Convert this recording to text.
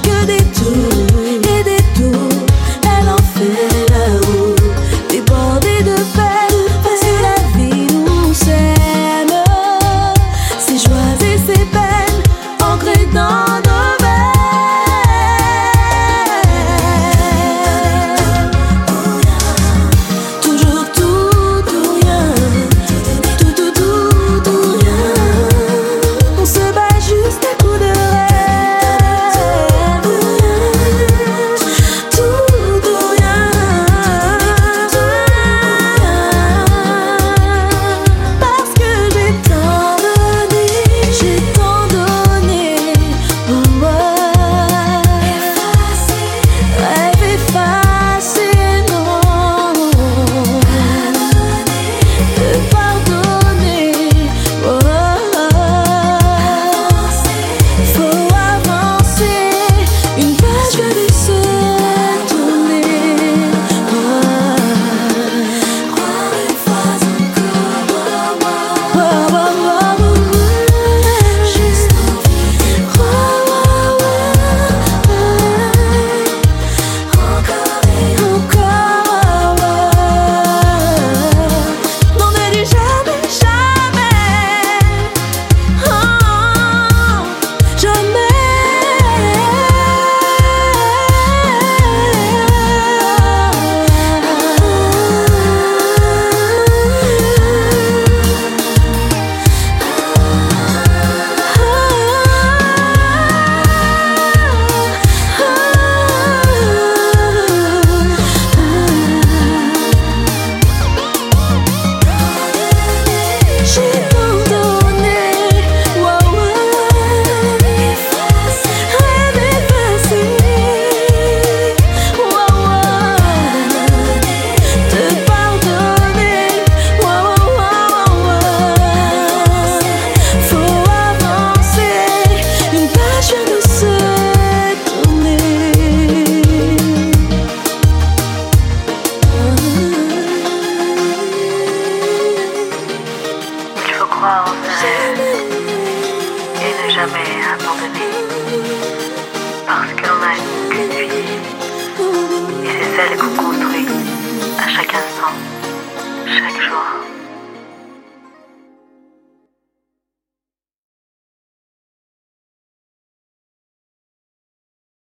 que des tours et des tours. Elle en fait la route, débordée de peine, parce que la vie nous sème. Ses joies et ses peines ancrées dans nos veines. Toujours tout ou rien, tout ou rien. On se bat juste à coups de rêve. Tout ou rien. Parce que j'ai tant donné, j'ai tant donné. Oh, rêve effacé, non. De pardonner. Oh, faut avancer. Une page vient de se tourner. Croire une fois encore. Juste envie de croire. Encore et encore. Non, ne dis jamais, jamais. Oh, j'ai tout donné. Rêve effacé. Te pardonner. Faut avancer. Une page vient de se tourner. Il faut croire en ses rêves et ne jamais abandonner. Parce que l'on n'a qu'une vie et c'est celle qu'on construit à chaque instant, chaque jour.